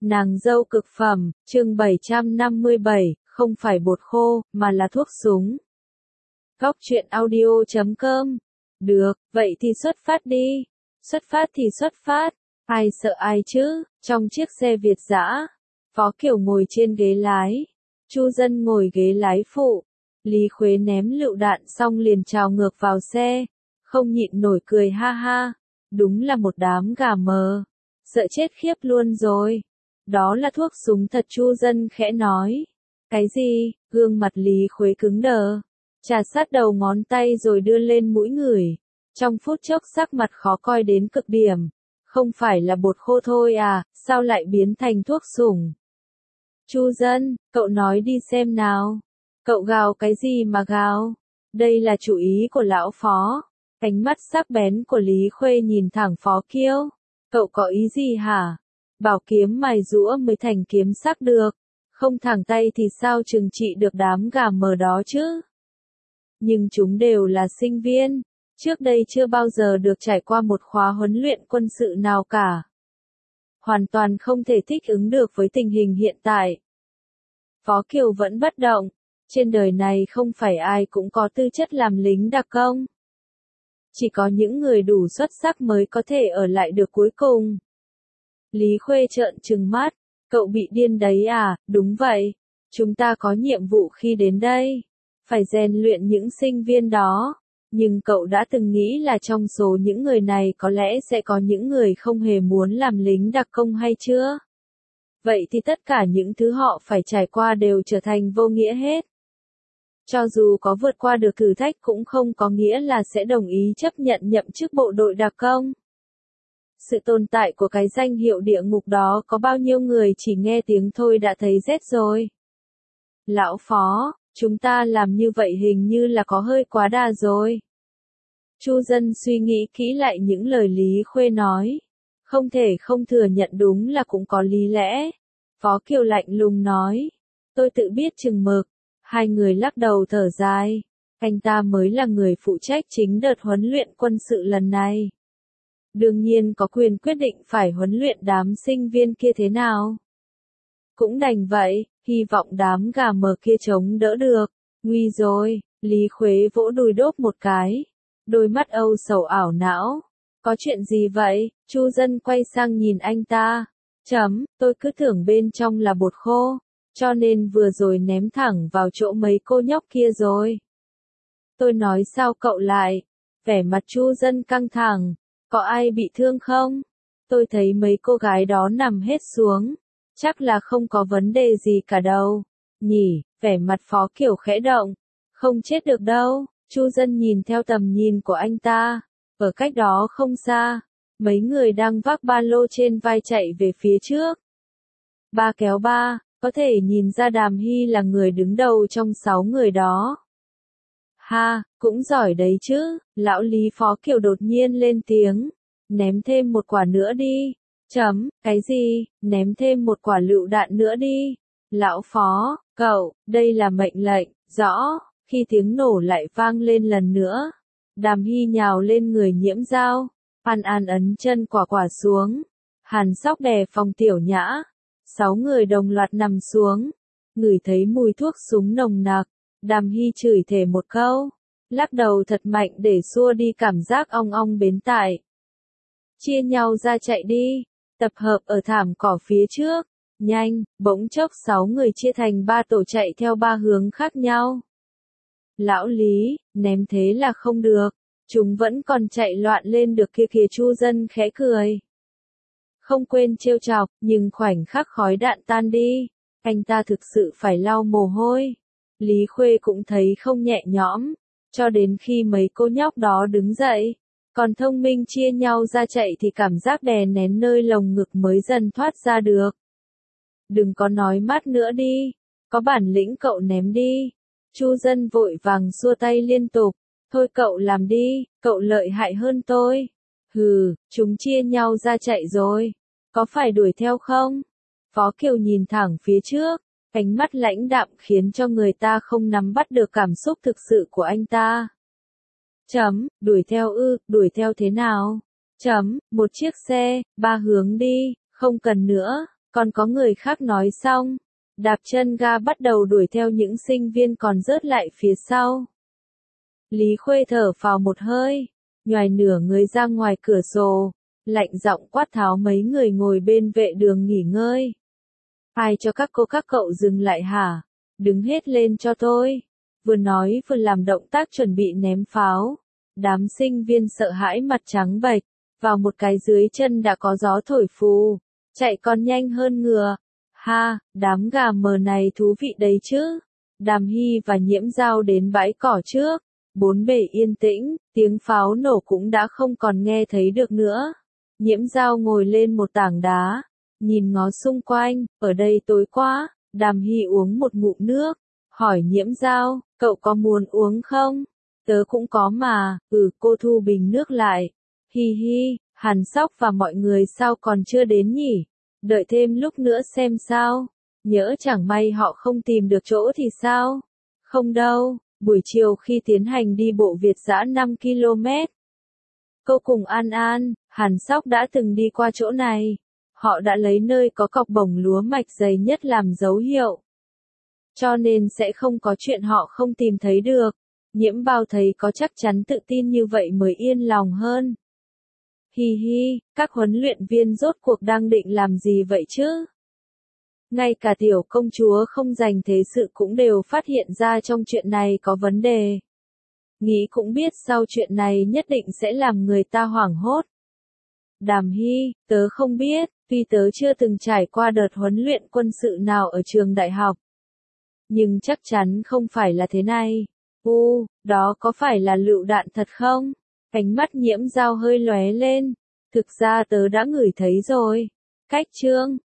Nàng dâu cực phẩm, chương 757, không phải bột khô, mà là thuốc súng. Góc truyện audio.com. Được, vậy thì xuất phát đi. Xuất phát thì xuất phát. Ai sợ ai chứ, trong chiếc xe Việt dã. Phó Kiều ngồi trên ghế lái. Chu Dân ngồi ghế lái phụ. Lý Khuế ném lựu đạn xong liền trào ngược vào xe. Không nhịn nổi cười ha ha. Đúng là một đám gà mờ. Sợ chết khiếp luôn rồi. Đó là thuốc súng thật, Chu Dân khẽ nói. Cái gì? Gương mặt Lý Khuế cứng đờ. Trà sát đầu ngón tay rồi đưa lên mũi ngửi. Trong phút chốc sắc mặt khó coi đến cực điểm. Không phải là bột khô thôi à, sao lại biến thành thuốc sủng? Chu Dân, cậu nói đi xem nào. Cậu gào cái gì mà gào? Đây là chủ ý của lão Phó. Ánh mắt sắc bén của Lý Khuê nhìn thẳng Phó Kiêu. Cậu có ý gì hả? Bảo kiếm mài rũa mới thành kiếm sắc được. Không thẳng tay thì sao trừng trị được đám gà mờ đó chứ? Nhưng chúng đều là sinh viên. Trước đây chưa bao giờ được trải qua một khóa huấn luyện quân sự nào cả. Hoàn toàn không thể thích ứng được với tình hình hiện tại. Phó Kiều vẫn bất động. Trên đời này không phải ai cũng có tư chất làm lính đặc công. Chỉ có những người đủ xuất sắc mới có thể ở lại được cuối cùng. Lý Khuê trợn trừng mắt. Cậu bị điên đấy à? Đúng vậy. Chúng ta có nhiệm vụ khi đến đây. Phải rèn luyện những sinh viên đó. Nhưng cậu đã từng nghĩ là trong số những người này có lẽ sẽ có những người không hề muốn làm lính đặc công hay chưa? Vậy thì tất cả những thứ họ phải trải qua đều trở thành vô nghĩa hết. Cho dù có vượt qua được thử thách cũng không có nghĩa là sẽ đồng ý chấp nhận nhậm chức bộ đội đặc công. Sự tồn tại của cái danh hiệu địa ngục đó có bao nhiêu người chỉ nghe tiếng thôi đã thấy rét rồi. Lão Phó, chúng ta làm như vậy hình như là có hơi quá đà rồi. Chu Dân suy nghĩ kỹ lại những lời Lý Khuê nói. Không thể không thừa nhận đúng là cũng có lý lẽ. Phó Kiều lạnh lùng nói. Tôi tự biết chừng mực. Hai người lắc đầu thở dài. Anh ta mới là người phụ trách chính đợt huấn luyện quân sự lần này. Đương nhiên có quyền quyết định phải huấn luyện đám sinh viên kia thế nào. Cũng đành vậy, hy vọng đám gà mờ kia chống đỡ được. Nguy rồi, Lý Khuế vỗ đùi đốp một cái. Đôi mắt âu sầu ảo não. Có chuyện gì vậy? Chu Dân quay sang nhìn anh ta. Tôi cứ tưởng bên trong là bột khô. Cho nên vừa rồi ném thẳng vào chỗ mấy cô nhóc kia rồi. Tôi nói sao cậu lại? Vẻ mặt Chu Dân căng thẳng. Có ai bị thương không? Tôi thấy mấy cô gái đó nằm hết xuống. Chắc là không có vấn đề gì cả đâu. Nhỉ, vẻ mặt Phó Kiều khẽ động. Không chết được đâu. Chu Dân nhìn theo tầm nhìn của anh ta. Ở cách đó không xa. Mấy người đang vác ba lô trên vai chạy về phía trước. Ba kéo ba, có thể nhìn ra Đàm Hy là người đứng đầu trong 6 người đó. Ha, cũng giỏi đấy chứ. Lão Lý Phó Kiều đột nhiên lên tiếng. Ném thêm một quả nữa đi. Cái gì? Ném thêm một quả lựu đạn nữa đi. Lão Phó, cậu, đây là mệnh lệnh, rõ. Khi tiếng nổ lại vang lên lần nữa. Đàm Hy nhào lên người Nhiễm Dao. An An ấn chân quả quả xuống. Hàn Sóc đè Phong Tiểu Nhã. 6 người đồng loạt nằm xuống. Ngửi thấy mùi thuốc súng nồng nặc. Đàm Hy chửi thề một câu. Lắc đầu thật mạnh để xua đi cảm giác ong ong bến tại. Chia nhau ra chạy đi. Tập hợp ở thảm cỏ phía trước. Nhanh, bỗng chốc 6 người chia thành 3 tổ chạy theo 3 hướng khác nhau. Lão Lý, ném thế là không được. Chúng vẫn còn chạy loạn lên được kia kìa. Chu Dân khẽ cười. Không quên trêu chọc, nhưng khoảnh khắc khói đạn tan đi. Anh ta thực sự phải lau mồ hôi. Lý Khuê cũng thấy không nhẹ nhõm. Cho đến khi mấy cô nhóc đó đứng dậy. Còn Thông Minh chia nhau ra chạy thì cảm giác đè nén nơi lồng ngực mới dần thoát ra được. Đừng có nói mát nữa đi. Có bản lĩnh cậu ném đi. Chu Dân vội vàng xua tay liên tục. Thôi cậu làm đi, cậu lợi hại hơn tôi. Hừ, chúng chia nhau ra chạy rồi. Có phải đuổi theo không? Phó Kiều nhìn thẳng phía trước. Ánh mắt lãnh đạm khiến cho người ta không nắm bắt được cảm xúc thực sự của anh ta. Đuổi theo ư, đuổi theo thế nào? Một chiếc xe, 3 hướng đi, không cần nữa. Còn có người khác nói xong, đạp chân ga bắt đầu đuổi theo những sinh viên còn rớt lại phía sau. Lý Khuê thở phào một hơi, nhoài nửa người ra ngoài cửa sổ, lạnh giọng quát tháo mấy người ngồi bên vệ đường nghỉ ngơi. Ai cho các cô các cậu dừng lại hả? Đứng hết lên cho tôi. Vừa nói vừa làm động tác chuẩn bị ném pháo. Đám sinh viên sợ hãi mặt trắng bệch, vào một cái dưới chân đã có gió thổi phù, chạy còn nhanh hơn ngựa. Ha, đám gà mờ này thú vị đấy chứ. Đàm Hy và Nhiễm Dao đến bãi cỏ trước, bốn bề yên tĩnh, tiếng pháo nổ cũng đã không còn nghe thấy được nữa. Nhiễm Dao ngồi lên một tảng đá, nhìn ngó xung quanh, ở đây tối quá. Đàm Hy uống một ngụm nước, hỏi Nhiễm Dao, cậu có muốn uống không? Tớ cũng có mà. Cô thu bình nước lại. Hi hi, Hàn Sóc và mọi người sao còn chưa đến nhỉ? Đợi thêm lúc nữa xem sao. Nhỡ chẳng may họ không tìm được chỗ thì sao? Không đâu, buổi chiều khi tiến hành đi bộ Việt dã 5 km. Cô cùng An An, Hàn Sóc đã từng đi qua chỗ này. Họ đã lấy nơi có cọc bổng lúa mạch dày nhất làm dấu hiệu. Cho nên sẽ không có chuyện họ không tìm thấy được. Nhiễm Bao thấy có chắc chắn tự tin như vậy mới yên lòng hơn. Hi hi, các huấn luyện viên rốt cuộc đang định làm gì vậy chứ? Ngay cả tiểu công chúa không dành thế sự cũng đều phát hiện ra trong chuyện này có vấn đề. Nghĩ cũng biết sau chuyện này nhất định sẽ làm người ta hoảng hốt. Đàm Hy, tớ không biết, tuy tớ chưa từng trải qua đợt huấn luyện quân sự nào ở trường đại học. Nhưng chắc chắn không phải là thế này. Đó có phải là lựu đạn thật không? Ánh mắt Nhiễm Dao hơi lóe lên. Thực ra tớ đã ngửi thấy rồi. Cách chương